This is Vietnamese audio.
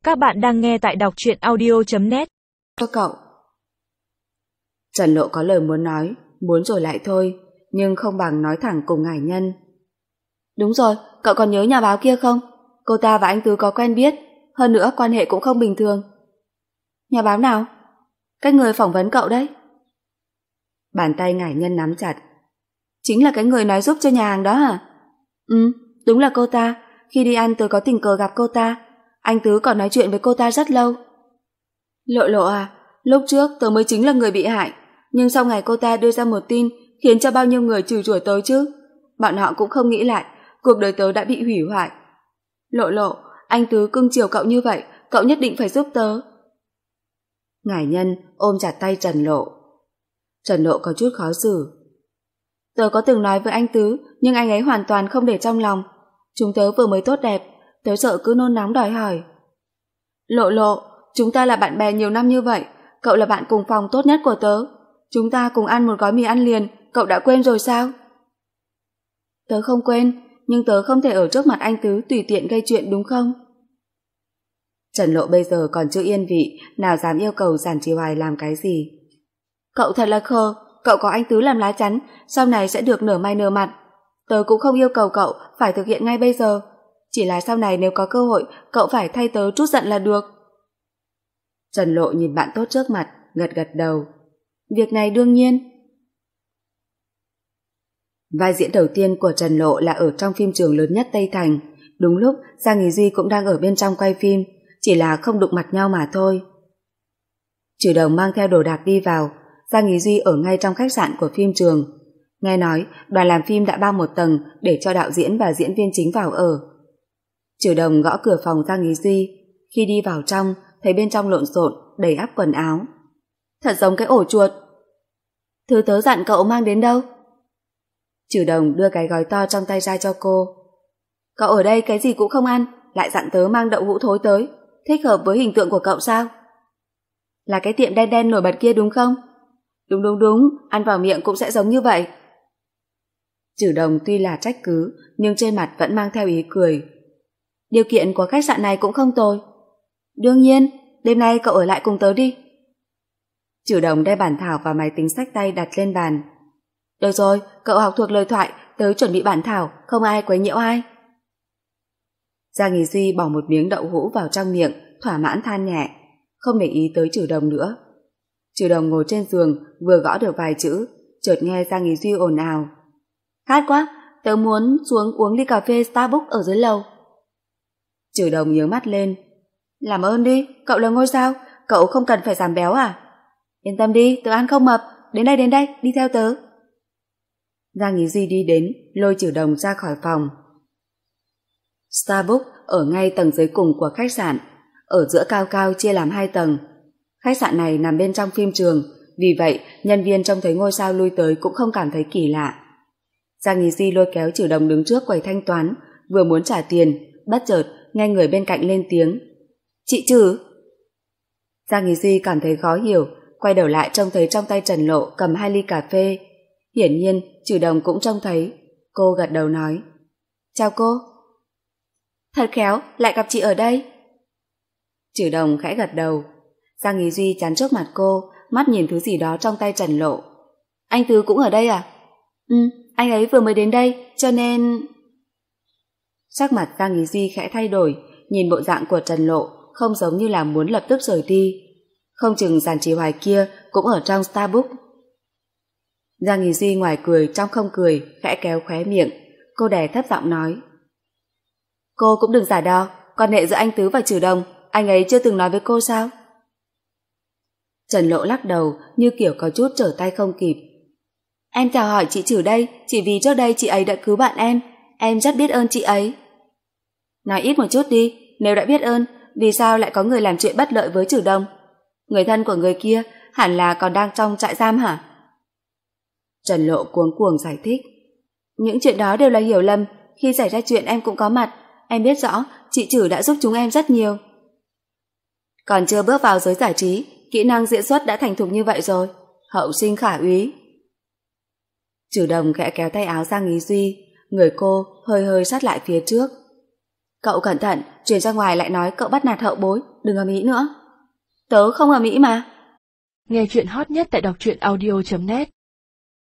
Các bạn đang nghe tại đọc truyện audio.net. Cho cậu. Trần Lộ có lời muốn nói, muốn rồi lại thôi, nhưng không bằng nói thẳng cùng Ngải Nhân. Đúng rồi, cậu còn nhớ nhà báo kia không? Cô ta và anh Tứ có quen biết, hơn nữa quan hệ cũng không bình thường. Nhà báo nào? Cái người phỏng vấn cậu đấy. Bàn tay Ngải Nhân nắm chặt. Chính là cái người nói giúp cho nhà hàng đó hả? Đúng là cô ta. Khi đi ăn tôi có tình cờ gặp cô ta. Anh Tứ còn nói chuyện với cô ta rất lâu. Lộ à, lúc trước tớ mới chính là người bị hại, nhưng sau ngày cô ta đưa ra một tin khiến cho bao nhiêu người chửi rủa tớ chứ. Bọn họ cũng không nghĩ lại cuộc đời tớ đã bị hủy hoại. Lộ, anh Tứ cưng chiều cậu như vậy, cậu nhất định phải giúp tớ. Ngải Nhân ôm chặt tay Trần Lộ. Trần Lộ có chút khó xử. Tớ có từng nói với anh Tứ, nhưng anh ấy hoàn toàn không để trong lòng. Chúng tớ vừa mới tốt đẹp, tớ sợ cứ nôn nóng đòi hỏi. Lộ, chúng ta là bạn bè nhiều năm như vậy, cậu là bạn cùng phòng tốt nhất của tớ. Chúng ta cùng ăn một gói mì ăn liền, cậu đã quên rồi sao? Tớ không quên, nhưng tớ không thể ở trước mặt anh Tứ tùy tiện gây chuyện đúng không? Trần Lộ bây giờ còn chưa yên vị, nào dám yêu cầu Giản Trì Hoài làm cái gì. Cậu thật là khờ, cậu có anh Tứ làm lá chắn, sau này sẽ được nở mày nở mặt. Tớ cũng không yêu cầu cậu phải thực hiện ngay bây giờ, chỉ là sau này nếu có cơ hội cậu phải thay tớ trút giận là được. Trần Lộ nhìn bạn tốt trước mặt, gật đầu. Việc này đương nhiên. Vai diễn đầu tiên của Trần Lộ là ở trong phim trường lớn nhất Tây Thành. Đúng lúc Giang Ý Duy cũng đang ở bên trong quay phim, chỉ là không đụng mặt nhau mà thôi. Trừ Đồng mang theo đồ đạc đi vào. Giang Ý Duy ở ngay trong khách sạn của phim trường. Nghe nói đoàn làm phim đã bao một tầng để cho đạo diễn và diễn viên chính vào ở. Trừ Đồng gõ cửa phòng Giang Ý Duy. Khi đi vào trong, thấy bên trong lộn xộn, đầy ắp quần áo. Thật giống cái ổ chuột. Thứ tớ dặn cậu mang đến đâu? Trừ Đồng đưa cái gói to trong tay ra cho cô. Cậu ở đây cái gì cũng không ăn, lại dặn tớ mang đậu hũ thối tới, thích hợp với hình tượng của cậu sao? Là cái tiệm đen đen nổi bật kia đúng không? Đúng, ăn vào miệng cũng sẽ giống như vậy. Trừ Đồng tuy là trách cứ, nhưng trên mặt vẫn mang theo ý cười. Điều kiện của khách sạn này cũng không tồi. Đương nhiên, đêm nay cậu ở lại cùng tớ đi. Trừ Đồng đem bản thảo và máy tính xách tay đặt lên bàn. Được rồi, cậu học thuộc lời thoại, tớ chuẩn bị bản thảo, không ai quấy nhiễu ai. Giang Ý Duy bỏ một miếng đậu hũ vào trong miệng, thỏa mãn than nhẹ, không để ý tới Trừ Đồng nữa. Trừ Đồng ngồi trên giường, vừa gõ được vài chữ, chợt nghe Giang Ý Duy ồn ào. Khát quá, tớ muốn xuống uống ly cà phê Starbucks ở dưới lầu. Trừ Đồng nhớ mắt lên. Làm ơn đi, cậu là ngôi sao, cậu không cần phải giảm béo à? Yên tâm đi, tớ ăn không mập, đến đây, đi theo tớ. Giang Ý Duy đi đến, lôi Trừ Đồng ra khỏi phòng. Starbucks ở ngay tầng dưới cùng của khách sạn, ở giữa cao chia làm 2 tầng. Khách sạn này nằm bên trong phim trường, vì vậy nhân viên trông thấy ngôi sao lui tới cũng không cảm thấy kỳ lạ. Giang Ý Duy lôi kéo Trừ Đồng đứng trước quầy thanh toán, vừa muốn trả tiền, bất chợt nghe người bên cạnh lên tiếng. Chị Trừ. Giang Ý Duy cảm thấy khó hiểu, quay đầu lại trông thấy trong tay Trần Lộ cầm 2 ly cà phê. Hiển nhiên Trừ Đồng cũng trông thấy. Cô gật đầu nói. Chào cô. Thật khéo, lại gặp chị ở đây. Trừ Đồng khẽ gật đầu. Giang Ý Duy chắn trước mặt cô, mắt nhìn thứ gì đó trong tay Trần Lộ. Anh Tứ cũng ở đây à? Anh ấy vừa mới đến đây, cho nên... Sắc mặt Giang Ý Duy khẽ thay đổi, nhìn bộ dạng của Trần Lộ không giống như là muốn lập tức rời đi. Không chừng Giản Trì Hoài kia cũng ở trong Starbucks. Giang Ý Duy ngoài cười trong không cười, khẽ kéo khóe miệng. Cô đè thấp giọng nói. Cô cũng đừng giả đo, quan hệ giữa anh Tứ và Trừ Đồng, anh ấy chưa từng nói với cô sao? Trần Lộ lắc đầu như kiểu có chút trở tay không kịp. Em chào hỏi chị Trừ đây, chỉ vì trước đây chị ấy đã cứu bạn em rất biết ơn chị ấy. Nói ít một chút đi, nếu đã biết ơn, vì sao lại có người làm chuyện bất lợi với Trừ Đồng? Người thân của người kia hẳn là còn đang trong trại giam hả? Trần Lộ cuống giải thích. Những chuyện đó đều là hiểu lầm, khi xảy ra chuyện em cũng có mặt, em biết rõ chị Trừ đã giúp chúng em rất nhiều. Còn chưa bước vào giới giải trí, kỹ năng diễn xuất đã thành thục như vậy rồi, hậu sinh khả úy. Trừ Đồng khẽ kéo tay áo Giang Ý Duy, người cô hơi sát lại phía trước. Cậu cẩn thận, truyền ra ngoài lại nói cậu bắt nạt hậu bối, đừng ầm ĩ nữa. Tớ không ầm ĩ mà. Nghe chuyện hot nhất tại đọc truyện audio.net